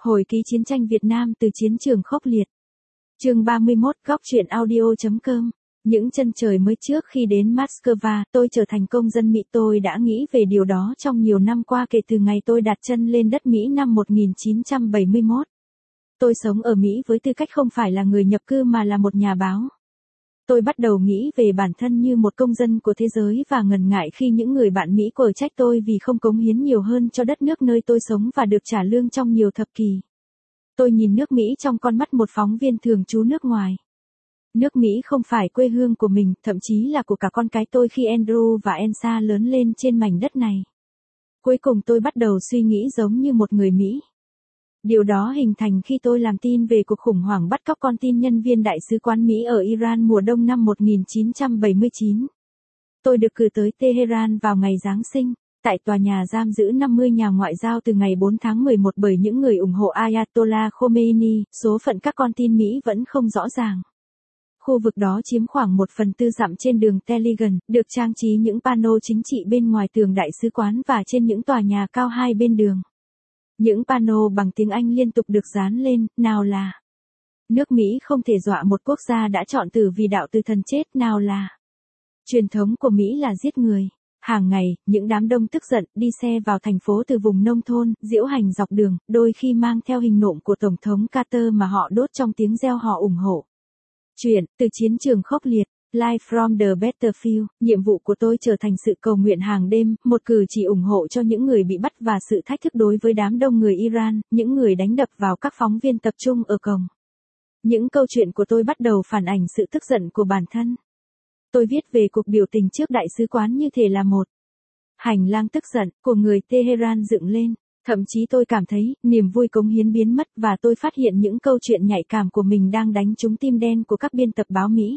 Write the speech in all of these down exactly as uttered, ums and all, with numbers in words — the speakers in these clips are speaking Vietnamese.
Hồi ký chiến tranh Việt Nam từ chiến trường khốc liệt. Chương ba mươi mốt, góc truyện audio.com. Những chân trời mới trước khi đến Moscow, tôi trở thành công dân Mỹ. Tôi đã nghĩ về điều đó trong nhiều năm qua kể từ ngày tôi đặt chân lên đất Mỹ năm một nghìn chín trăm bảy mươi mốt. Tôi sống ở Mỹ với tư cách không phải là người nhập cư mà là một nhà báo. Tôi bắt đầu nghĩ về bản thân như một công dân của thế giới và ngần ngại khi những người bạn Mỹ quở trách tôi vì không cống hiến nhiều hơn cho đất nước nơi tôi sống và được trả lương trong nhiều thập kỷ. Tôi nhìn nước Mỹ trong con mắt một phóng viên thường trú nước ngoài. Nước Mỹ không phải quê hương của mình, thậm chí là của cả con cái tôi khi Andrew và Elsa lớn lên trên mảnh đất này. Cuối cùng tôi bắt đầu suy nghĩ giống như một người Mỹ. Điều đó hình thành khi tôi làm tin về cuộc khủng hoảng bắt cóc con tin nhân viên đại sứ quán Mỹ ở Iran mùa đông năm một nghìn chín trăm bảy mươi chín. Tôi được cử tới Tehran vào ngày Giáng sinh, tại tòa nhà giam giữ năm mươi nhà ngoại giao từ ngày bốn tháng mười một bởi những người ủng hộ Ayatollah Khomeini. Số phận các con tin Mỹ vẫn không rõ ràng. Khu vực đó chiếm khoảng một phần tư dặm trên đường Telegram, được trang trí những pano chính trị bên ngoài tường đại sứ quán và trên những tòa nhà cao hai bên đường. Những pano bằng tiếng Anh liên tục được dán lên, nào là nước Mỹ không thể dọa một quốc gia đã chọn tử vì đạo từ thần chết, nào là truyền thống của Mỹ là giết người. Hàng ngày, những đám đông tức giận đi xe vào thành phố từ vùng nông thôn, diễu hành dọc đường, đôi khi mang theo hình nộm của Tổng thống Carter mà họ đốt trong tiếng reo hò ủng hộ. Chuyện, từ chiến trường khốc liệt, Live from the Battlefield, nhiệm vụ của tôi trở thành sự cầu nguyện hàng đêm, một cử chỉ ủng hộ cho những người bị bắt và sự thách thức đối với đám đông người Iran, những người đánh đập vào các phóng viên tập trung ở cổng. Những câu chuyện của tôi bắt đầu phản ảnh sự tức giận của bản thân. Tôi viết về cuộc biểu tình trước đại sứ quán như thể là một hành lang tức giận của người Tehran dựng lên. Thậm chí tôi cảm thấy niềm vui cống hiến biến mất và tôi phát hiện những câu chuyện nhạy cảm của mình đang đánh trúng tim đen của các biên tập báo Mỹ.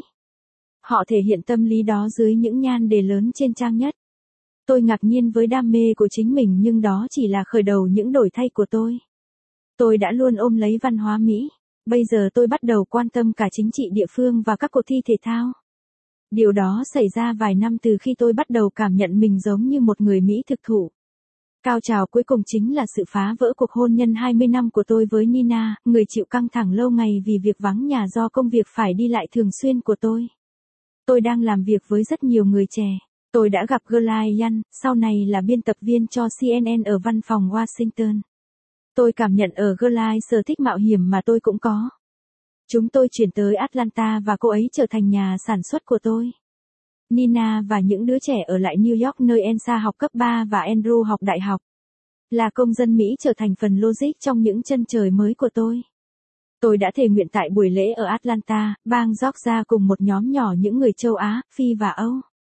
Họ thể hiện tâm lý đó dưới những nhan đề lớn trên trang nhất. Tôi ngạc nhiên với đam mê của chính mình nhưng đó chỉ là khởi đầu những đổi thay của tôi. Tôi đã luôn ôm lấy văn hóa Mỹ. Bây giờ tôi bắt đầu quan tâm cả chính trị địa phương và các cuộc thi thể thao. Điều đó xảy ra vài năm từ khi tôi bắt đầu cảm nhận mình giống như một người Mỹ thực thụ. Cao trào cuối cùng chính là sự phá vỡ cuộc hôn nhân hai mươi năm của tôi với Nina, người chịu căng thẳng lâu ngày vì việc vắng nhà do công việc phải đi lại thường xuyên của tôi. Tôi đang làm việc với rất nhiều người trẻ. Tôi đã gặp Glenn Young, sau này là biên tập viên cho xê en en ở văn phòng Washington. Tôi cảm nhận ở Glenn sở thích mạo hiểm mà tôi cũng có. Chúng tôi chuyển tới Atlanta và cô ấy trở thành nhà sản xuất của tôi. Nina và những đứa trẻ ở lại New York nơi Elsa học cấp ba và Andrew học đại học. Là công dân Mỹ trở thành phần logic trong những chân trời mới của tôi. Tôi đã thề nguyện tại buổi lễ ở Atlanta, bang Georgia cùng một nhóm nhỏ những người châu Á, Phi và Âu.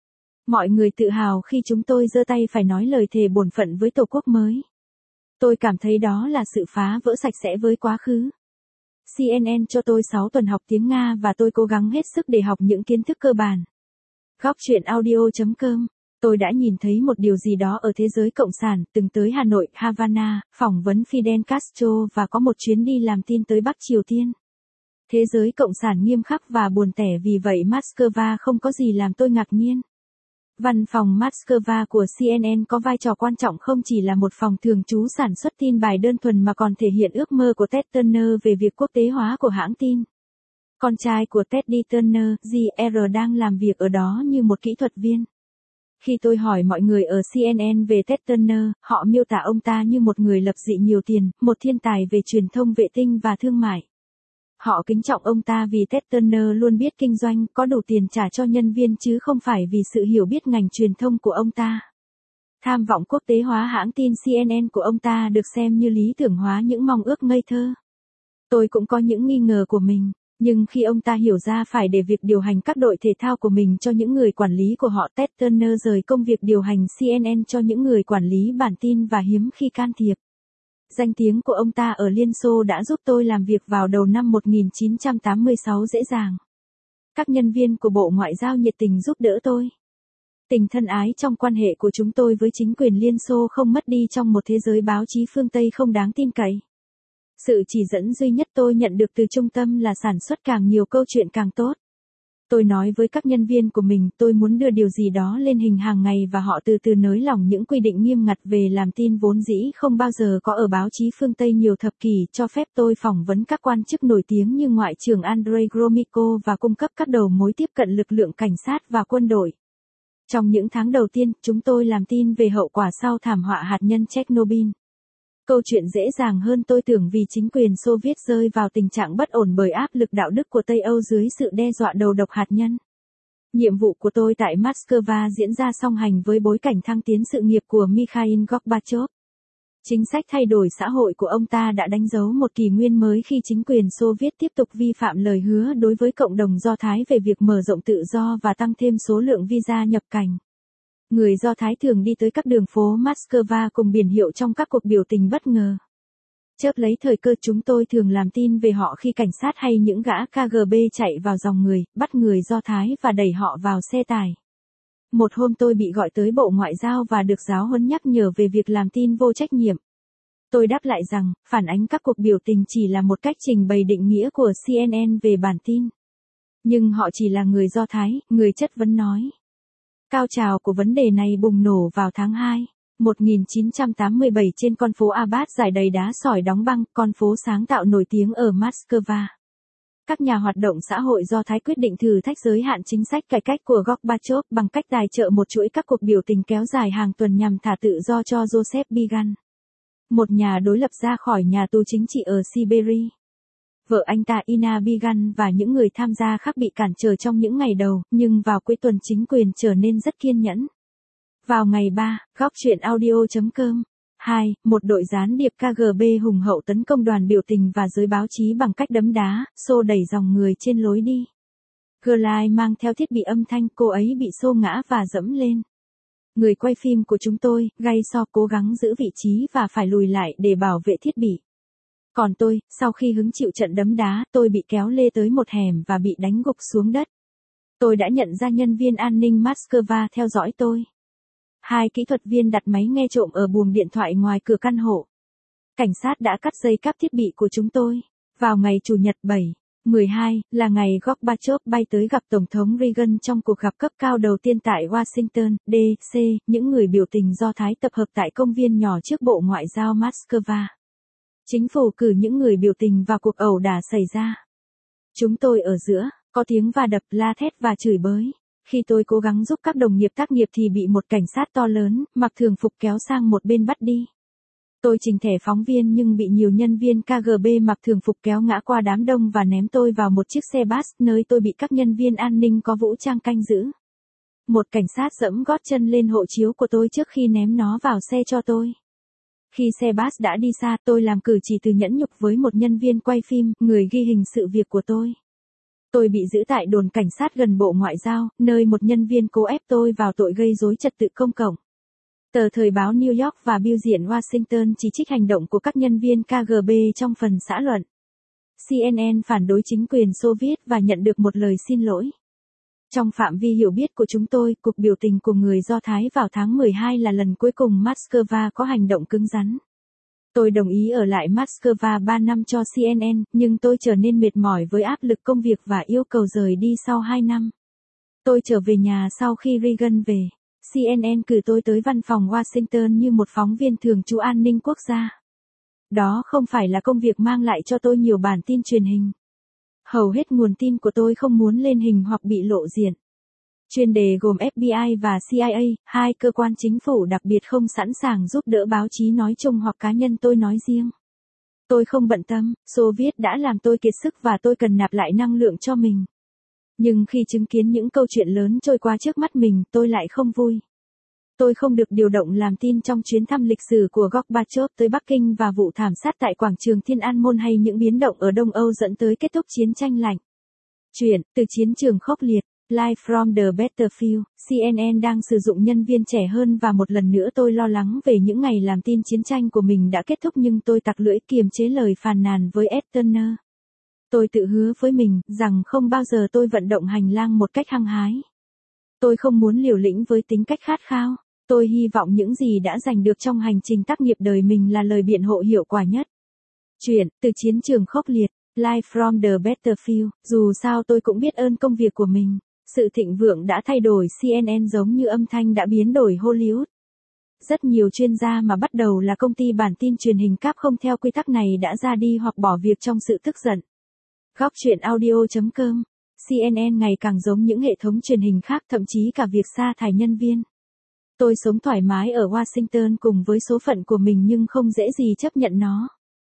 Mọi người tự hào khi chúng tôi giơ tay phải nói lời thề bổn phận với Tổ quốc mới. Tôi cảm thấy đó là sự phá vỡ sạch sẽ với quá khứ. xê en en cho tôi sáu tuần học tiếng Nga và tôi cố gắng hết sức để học những kiến thức cơ bản. Góc truyện audio.com. Tôi đã nhìn thấy một điều gì đó ở thế giới cộng sản, từng tới Hà Nội, Havana, phỏng vấn Fidel Castro và có một chuyến đi làm tin tới Bắc Triều Tiên. Thế giới cộng sản nghiêm khắc và buồn tẻ, vì vậy Moscow không có gì làm tôi ngạc nhiên. Văn phòng Moscow của xê en en có vai trò quan trọng không chỉ là một phòng thường trú sản xuất tin bài đơn thuần mà còn thể hiện ước mơ của Ted Turner về việc quốc tế hóa của hãng tin. Con trai của Teddy Turner, giê rờ đang làm việc ở đó như một kỹ thuật viên. Khi tôi hỏi mọi người ở xê en en về Ted Turner, họ miêu tả ông ta như một người lập dị nhiều tiền, một thiên tài về truyền thông vệ tinh và thương mại. Họ kính trọng ông ta vì Ted Turner luôn biết kinh doanh, có đủ tiền trả cho nhân viên chứ không phải vì sự hiểu biết ngành truyền thông của ông ta. Tham vọng quốc tế hóa hãng tin xê en en của ông ta được xem như lý tưởng hóa những mong ước ngây thơ. Tôi cũng có những nghi ngờ của mình. Nhưng khi ông ta hiểu ra phải để việc điều hành các đội thể thao của mình cho những người quản lý của họ, Ted Turner rời công việc điều hành xê en en cho những người quản lý bản tin và hiếm khi can thiệp. Danh tiếng của ông ta ở Liên Xô đã giúp tôi làm việc vào đầu năm một nghìn chín trăm tám mươi sáu dễ dàng. Các nhân viên của Bộ Ngoại giao nhiệt tình giúp đỡ tôi. Tình thân ái trong quan hệ của chúng tôi với chính quyền Liên Xô không mất đi trong một thế giới báo chí phương Tây không đáng tin cậy. Sự chỉ dẫn duy nhất tôi nhận được từ trung tâm là sản xuất càng nhiều câu chuyện càng tốt. Tôi nói với các nhân viên của mình tôi muốn đưa điều gì đó lên hình hàng ngày và họ từ từ nới lỏng những quy định nghiêm ngặt về làm tin vốn dĩ không bao giờ có ở báo chí phương Tây nhiều thập kỷ, cho phép tôi phỏng vấn các quan chức nổi tiếng như Ngoại trưởng Andrei Gromyko và cung cấp các đầu mối tiếp cận lực lượng cảnh sát và quân đội. Trong những tháng đầu tiên, chúng tôi làm tin về hậu quả sau thảm họa hạt nhân Chernobyl. Câu chuyện dễ dàng hơn tôi tưởng vì chính quyền Xô Viết rơi vào tình trạng bất ổn bởi áp lực đạo đức của Tây Âu dưới sự đe dọa đầu độc hạt nhân. Nhiệm vụ của tôi tại Moscow diễn ra song hành với bối cảnh thăng tiến sự nghiệp của Mikhail Gorbachev. Chính sách thay đổi xã hội của ông ta đã đánh dấu một kỷ nguyên mới khi chính quyền Xô Viết tiếp tục vi phạm lời hứa đối với cộng đồng Do Thái về việc mở rộng tự do và tăng thêm số lượng visa nhập cảnh. Người Do Thái thường đi tới các đường phố Moscow cùng biển hiệu trong các cuộc biểu tình bất ngờ. Chớp lấy thời cơ chúng tôi thường làm tin về họ khi cảnh sát hay những gã K G B chạy vào dòng người, bắt người Do Thái và đẩy họ vào xe tải. Một hôm tôi bị gọi tới Bộ Ngoại giao và được giáo huấn nhắc nhở về việc làm tin vô trách nhiệm. Tôi đáp lại rằng, phản ánh các cuộc biểu tình chỉ là một cách trình bày định nghĩa của C N N về bản tin. Nhưng họ chỉ là người Do Thái, người chất vấn nói. Cao trào của vấn đề này bùng nổ vào tháng hai, một nghìn chín trăm tám mươi bảy trên con phố Abbas trải đầy đá sỏi đóng băng, con phố sáng tạo nổi tiếng ở Moscow. Các nhà hoạt động xã hội Do Thái quyết định thử thách giới hạn chính sách cải cách của Gorbachev bằng cách tài trợ một chuỗi các cuộc biểu tình kéo dài hàng tuần nhằm thả tự do cho Joseph Bigan, một nhà đối lập ra khỏi nhà tù chính trị ở Siberia. Vợ anh ta Ina Bigan và những người tham gia khác bị cản trở trong những ngày đầu, nhưng vào cuối tuần chính quyền trở nên rất kiên nhẫn. Vào ngày ba, góc chuyện audio chấm com. hai. Một đội gián điệp K G B hùng hậu tấn công đoàn biểu tình và giới báo chí bằng cách đấm đá, xô đẩy dòng người trên lối đi. Glide mang theo thiết bị âm thanh, cô ấy bị xô ngã và dẫm lên. Người quay phim của chúng tôi, Gay So, cố gắng giữ vị trí và phải lùi lại để bảo vệ thiết bị. Còn tôi, sau khi hứng chịu trận đấm đá, tôi bị kéo lê tới một hẻm và bị đánh gục xuống đất. Tôi đã nhận ra nhân viên an ninh Moscow theo dõi tôi. Hai kỹ thuật viên đặt máy nghe trộm ở buồng điện thoại ngoài cửa căn hộ. Cảnh sát đã cắt dây cáp thiết bị của chúng tôi. Vào ngày Chủ nhật bảy, mười hai, là ngày Gorbachev bay tới gặp Tổng thống Reagan trong cuộc gặp cấp cao đầu tiên tại Washington, D C, những người biểu tình Do Thái tập hợp tại công viên nhỏ trước Bộ Ngoại giao Moscow. Chính phủ cử những người biểu tình và cuộc ẩu đả xảy ra. Chúng tôi ở giữa, có tiếng va đập, la thét và chửi bới. Khi tôi cố gắng giúp các đồng nghiệp tác nghiệp thì bị một cảnh sát to lớn, mặc thường phục kéo sang một bên bắt đi. Tôi trình thẻ phóng viên nhưng bị nhiều nhân viên K G B mặc thường phục kéo ngã qua đám đông và ném tôi vào một chiếc xe bus nơi tôi bị các nhân viên an ninh có vũ trang canh giữ. Một cảnh sát giẫm gót chân lên hộ chiếu của tôi trước khi ném nó vào xe cho tôi. Khi xe bus đã đi xa, tôi làm cử chỉ từ nhẫn nhục với một nhân viên quay phim, người ghi hình sự việc của tôi. Tôi bị giữ tại đồn cảnh sát gần Bộ Ngoại giao, nơi một nhân viên cố ép tôi vào tội gây rối trật tự công cộng. Tờ thời báo New York và Biêu diện Washington chỉ trích hành động của các nhân viên K G B trong phần xã luận. C N N phản đối chính quyền Xô Viết và nhận được một lời xin lỗi. Trong phạm vi hiểu biết của chúng tôi, cuộc biểu tình của người Do Thái vào tháng mười hai là lần cuối cùng Moscow có hành động cứng rắn. Tôi đồng ý ở lại Moscow ba năm cho C N N, nhưng tôi trở nên mệt mỏi với áp lực công việc và yêu cầu rời đi sau hai năm. Tôi trở về nhà sau khi Reagan về. C N N cử tôi tới văn phòng Washington như một phóng viên thường trú an ninh quốc gia. Đó không phải là công việc mang lại cho tôi nhiều bản tin truyền hình. Hầu hết nguồn tin của tôi không muốn lên hình hoặc bị lộ diện. Chuyên đề gồm F B I và C I A, hai cơ quan chính phủ đặc biệt không sẵn sàng giúp đỡ báo chí nói chung hoặc cá nhân tôi nói riêng. Tôi không bận tâm, Xô Viết đã làm tôi kiệt sức và tôi cần nạp lại năng lượng cho mình. Nhưng khi chứng kiến những câu chuyện lớn trôi qua trước mắt mình, tôi lại không vui. Tôi không được điều động làm tin trong chuyến thăm lịch sử của Gorbachev tới Bắc Kinh và vụ thảm sát tại quảng trường Thiên An Môn hay những biến động ở Đông Âu dẫn tới kết thúc chiến tranh lạnh. Chuyển từ chiến trường khốc liệt. Live from the Battlefield, C N N đang sử dụng nhân viên trẻ hơn và một lần nữa tôi lo lắng về những ngày làm tin chiến tranh của mình đã kết thúc nhưng tôi tặc lưỡi kiềm chế lời phàn nàn với Ed Turner. Tôi tự hứa với mình rằng không bao giờ tôi vận động hành lang một cách hăng hái. Tôi không muốn liều lĩnh với tính cách khát khao. Tôi hy vọng những gì đã giành được trong hành trình tác nghiệp đời mình là lời biện hộ hiệu quả nhất. Chuyển từ chiến trường khốc liệt. Live from the Battlefield, dù sao tôi cũng biết ơn công việc của mình. Sự thịnh vượng đã thay đổi xê en en giống như âm thanh đã biến đổi Hollywood. Rất nhiều chuyên gia mà bắt đầu là công ty bản tin truyền hình cáp không theo quy tắc này đã ra đi hoặc bỏ việc trong sự tức giận. Góc chuyện audio chấm com. xê en en ngày càng giống những hệ thống truyền hình khác, thậm chí cả việc sa thải nhân viên. Tôi sống thoải mái ở Washington cùng với số phận của mình nhưng không dễ gì chấp nhận nó.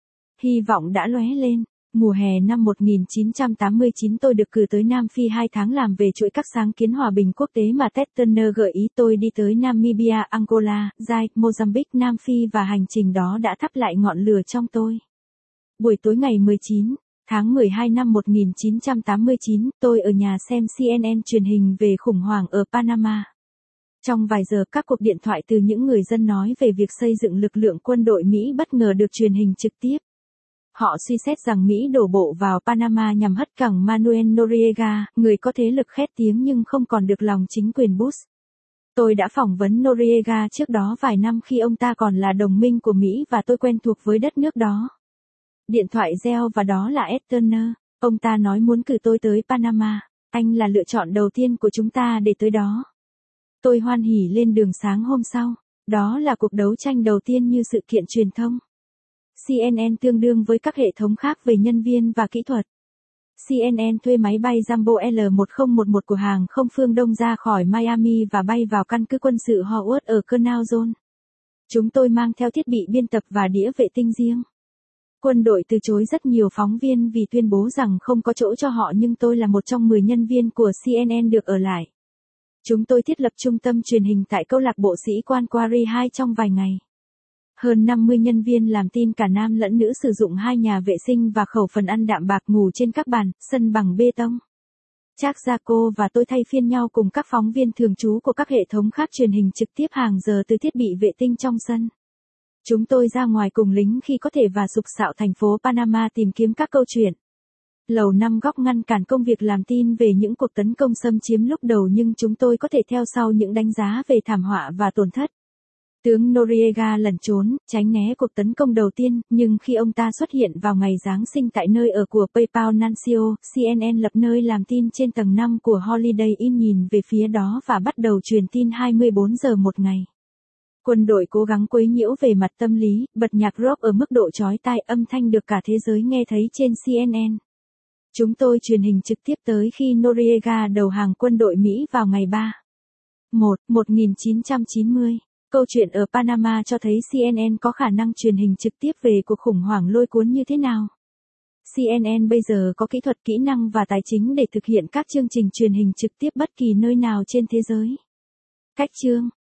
Hy vọng đã lóe lên. Mùa hè năm một nghìn chín trăm tám mươi chín tôi được cử tới Nam Phi hai tháng làm về chuỗi các sáng kiến hòa bình quốc tế mà Ted Turner gợi ý. Tôi đi tới Namibia, Angola, Zaire, Mozambique, Nam Phi và hành trình đó đã thắp lại ngọn lửa trong tôi. Buổi tối ngày mười chín tháng mười hai năm một nghìn chín trăm tám mươi chín, tôi ở nhà xem xê en en truyền hình về khủng hoảng ở Panama. Trong vài giờ, các cuộc điện thoại từ những người dân nói về việc xây dựng lực lượng quân đội Mỹ bất ngờ được truyền hình trực tiếp. Họ suy xét rằng Mỹ đổ bộ vào Panama nhằm hất cẳng Manuel Noriega, người có thế lực khét tiếng nhưng không còn được lòng chính quyền Bush. Tôi đã phỏng vấn Noriega trước đó vài năm khi ông ta còn là đồng minh của Mỹ và tôi quen thuộc với đất nước đó. Điện thoại reo và đó là Ed Turner. Ông ta nói muốn cử tôi tới Panama. Anh là lựa chọn đầu tiên của chúng ta để tới đó. Tôi hoan hỉ lên đường sáng hôm sau. Đó là cuộc đấu tranh đầu tiên như sự kiện truyền thông. xê en en tương đương với các hệ thống khác về nhân viên và kỹ thuật. xê en en thuê máy bay Jumbo L một không một một của hàng không phương Đông ra khỏi Miami và bay vào căn cứ quân sự Howard ở Canal Zone. Chúng tôi mang theo thiết bị biên tập và đĩa vệ tinh riêng. Quân đội từ chối rất nhiều phóng viên vì tuyên bố rằng không có chỗ cho họ, nhưng tôi là một trong mười nhân viên của xê en en được ở lại. Chúng tôi thiết lập trung tâm truyền hình tại câu lạc bộ sĩ quan Quarry hai trong vài ngày. Hơn năm mươi nhân viên làm tin cả nam lẫn nữ sử dụng hai nhà vệ sinh và khẩu phần ăn đạm bạc, ngủ trên các bàn, sân bằng bê tông. Jack Jaco và tôi thay phiên nhau cùng các phóng viên thường trú của các hệ thống khác truyền hình trực tiếp hàng giờ từ thiết bị vệ tinh trong sân. Chúng tôi ra ngoài cùng lính khi có thể và sục sạo thành phố Panama tìm kiếm các câu chuyện. Lầu Năm Góc ngăn cản công việc làm tin về những cuộc tấn công xâm chiếm lúc đầu, nhưng chúng tôi có thể theo sau những đánh giá về thảm họa và tổn thất. Tướng Noriega lẩn trốn, tránh né cuộc tấn công đầu tiên, nhưng khi ông ta xuất hiện vào ngày Giáng sinh tại nơi ở của PayPal Nancio, xê en en lập nơi làm tin trên tầng năm của Holiday Inn nhìn về phía đó và bắt đầu truyền tin hai mươi bốn giờ một ngày. Quân đội cố gắng quấy nhiễu về mặt tâm lý, bật nhạc rock ở mức độ chói tai, âm thanh được cả thế giới nghe thấy trên xê en en. Chúng tôi truyền hình trực tiếp tới khi Noriega đầu hàng quân đội Mỹ vào ngày ba tháng một năm một nghìn chín trăm chín mươi. Câu chuyện ở Panama cho thấy xê en en có khả năng truyền hình trực tiếp về cuộc khủng hoảng lôi cuốn như thế nào. xê en en bây giờ có kỹ thuật, kỹ năng và tài chính để thực hiện các chương trình truyền hình trực tiếp bất kỳ nơi nào trên thế giới. Cách chương